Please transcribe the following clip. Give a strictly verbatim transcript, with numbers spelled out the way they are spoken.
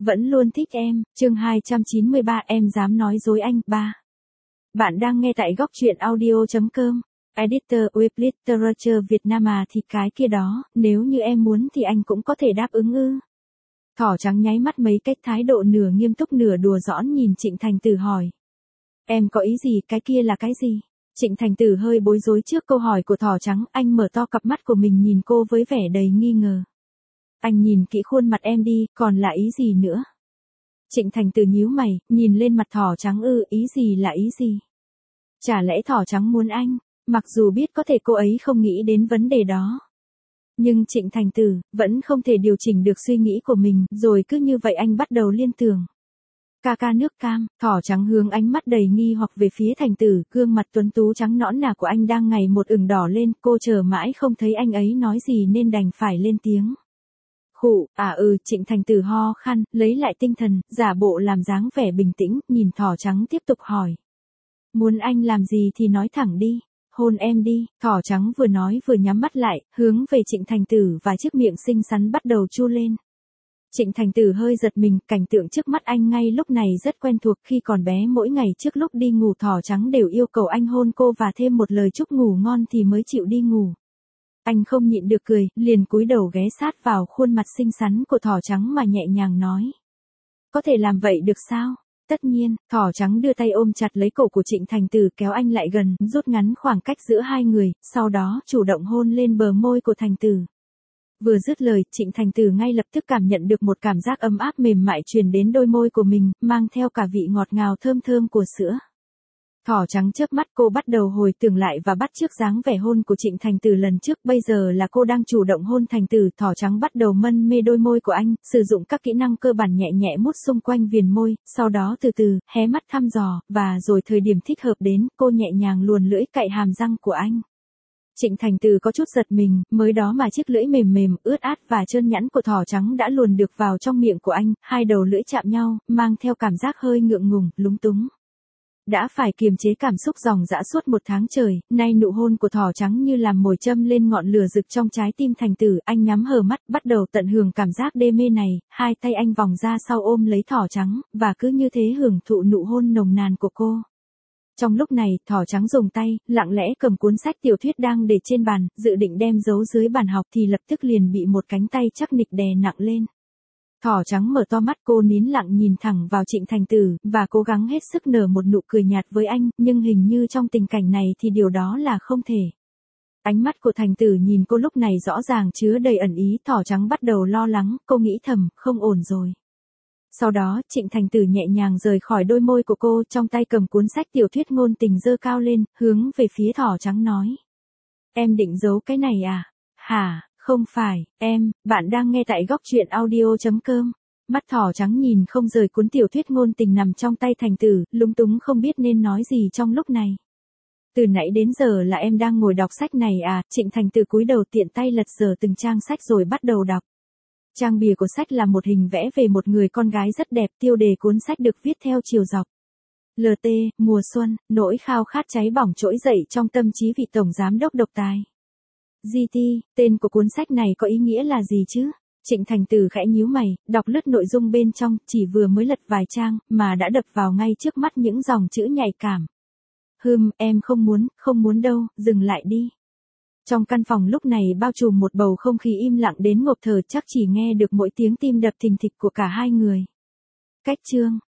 Vẫn luôn thích em, chương hai trăm chín mươi ba em dám nói dối anh, ba. Bạn đang nghe tại góc truyện audio.com. Editor Web Literature Việt Nam à thì cái kia đó, nếu như em muốn thì anh cũng có thể đáp ứng ư. Thỏ trắng nháy mắt mấy cách thái độ nửa nghiêm túc nửa đùa giỡn nhìn Trịnh Thành Tử hỏi. Em có ý gì, cái kia là cái gì? Trịnh Thành Tử hơi bối rối trước câu hỏi của thỏ trắng, anh mở to cặp mắt của mình nhìn cô với vẻ đầy nghi ngờ. Anh nhìn kỹ khuôn mặt em đi, còn là ý gì nữa? Trịnh Thành Tử nhíu mày, nhìn lên mặt thỏ trắng ư, ý gì là ý gì? Chả lẽ thỏ trắng muốn anh? Mặc dù biết có thể cô ấy không nghĩ đến vấn đề đó. Nhưng Trịnh Thành Tử vẫn không thể điều chỉnh được suy nghĩ của mình, rồi cứ như vậy anh bắt đầu liên tưởng. Ca ca nước cam, thỏ trắng hướng ánh mắt đầy nghi hoặc về phía Thành Tử, gương mặt tuấn tú trắng nõn nà của anh đang ngày một ửng đỏ lên, cô chờ mãi không thấy anh ấy nói gì nên đành phải lên tiếng. Khụ, à ừ, Trịnh Thành Tử ho khan, lấy lại tinh thần, giả bộ làm dáng vẻ bình tĩnh, nhìn thỏ trắng tiếp tục hỏi. Muốn anh làm gì thì nói thẳng đi, hôn em đi, thỏ trắng vừa nói vừa nhắm mắt lại, hướng về Trịnh Thành Tử và chiếc miệng xinh xắn bắt đầu chu lên. Trịnh Thành Tử hơi giật mình, cảnh tượng trước mắt anh ngay lúc này rất quen thuộc, khi còn bé mỗi ngày trước lúc đi ngủ thỏ trắng đều yêu cầu anh hôn cô và thêm một lời chúc ngủ ngon thì mới chịu đi ngủ. Anh không nhịn được cười, liền cúi đầu ghé sát vào khuôn mặt xinh xắn của thỏ trắng mà nhẹ nhàng nói. Có thể làm vậy được sao? Tất nhiên, thỏ trắng đưa tay ôm chặt lấy cổ của Trịnh Thành Tử kéo anh lại gần, rút ngắn khoảng cách giữa hai người, sau đó chủ động hôn lên bờ môi của Thành Tử. Vừa dứt lời, Trịnh Thành Tử ngay lập tức cảm nhận được một cảm giác ấm áp mềm mại truyền đến đôi môi của mình, mang theo cả vị ngọt ngào thơm thơm của sữa. Thỏ trắng chớp mắt, cô bắt đầu hồi tưởng lại và bắt chước dáng vẻ hôn của Trịnh Thành Tử lần trước, bây giờ là cô đang chủ động hôn Thành Tử, thỏ trắng bắt đầu mân mê đôi môi của anh, sử dụng các kỹ năng cơ bản nhẹ nhẹ mút xung quanh viền môi, sau đó từ từ, hé mắt thăm dò, và rồi thời điểm thích hợp đến, cô nhẹ nhàng luồn lưỡi cạy hàm răng của anh. Trịnh Thành Tử có chút giật mình, mới đó mà chiếc lưỡi mềm mềm, ướt át và trơn nhẵn của thỏ trắng đã luồn được vào trong miệng của anh, hai đầu lưỡi chạm nhau, mang theo cảm giác hơi ngượng ngùng, lúng túng. Đã phải kiềm chế cảm xúc dòng dã suốt một tháng trời, nay nụ hôn của thỏ trắng như làm mồi châm lên ngọn lửa rực trong trái tim Thành Tử, anh nhắm hờ mắt, bắt đầu tận hưởng cảm giác đê mê này, hai tay anh vòng ra sau ôm lấy thỏ trắng, và cứ như thế hưởng thụ nụ hôn nồng nàn của cô. Trong lúc này, thỏ trắng dùng tay, lặng lẽ cầm cuốn sách tiểu thuyết đang để trên bàn, dự định đem giấu dưới bàn học thì lập tức liền bị một cánh tay chắc nịch đè nặng lên. Thỏ trắng mở to mắt, cô nín lặng nhìn thẳng vào Trịnh Thành Tử, và cố gắng hết sức nở một nụ cười nhạt với anh, nhưng hình như trong tình cảnh này thì điều đó là không thể. Ánh mắt của Thành Tử nhìn cô lúc này rõ ràng chứa đầy ẩn ý, thỏ trắng bắt đầu lo lắng, cô nghĩ thầm, không ổn rồi. Sau đó, Trịnh Thành Tử nhẹ nhàng rời khỏi đôi môi của cô, trong tay cầm cuốn sách tiểu thuyết ngôn tình giơ cao lên, hướng về phía thỏ trắng nói. Em định giấu cái này à? Hả? Không phải, em, bạn đang nghe tại góc truyện audio.com. Mắt thỏ trắng nhìn không rời cuốn tiểu thuyết ngôn tình nằm trong tay Thành Tử, lúng túng không biết nên nói gì trong lúc này. Từ nãy đến giờ là em đang ngồi đọc sách này à? Trịnh Thành Tử cúi đầu tiện tay lật dở từng trang sách rồi bắt đầu đọc. Trang bìa của sách là một hình vẽ về một người con gái rất đẹp, tiêu đề cuốn sách được viết theo chiều dọc. lờ tê, mùa xuân, nỗi khao khát cháy bỏng trỗi dậy trong tâm trí vị tổng giám đốc độc tài. giê tê, tên của cuốn sách này có ý nghĩa là gì chứ? Trịnh Thành Tử khẽ nhíu mày, đọc lướt nội dung bên trong, chỉ vừa mới lật vài trang, mà đã đập vào ngay trước mắt những dòng chữ nhạy cảm. Hừm, em không muốn, không muốn đâu, dừng lại đi. Trong căn phòng lúc này bao trùm một bầu không khí im lặng đến ngộp thở, chắc chỉ nghe được mỗi tiếng tim đập thình thịch của cả hai người. Cách chương.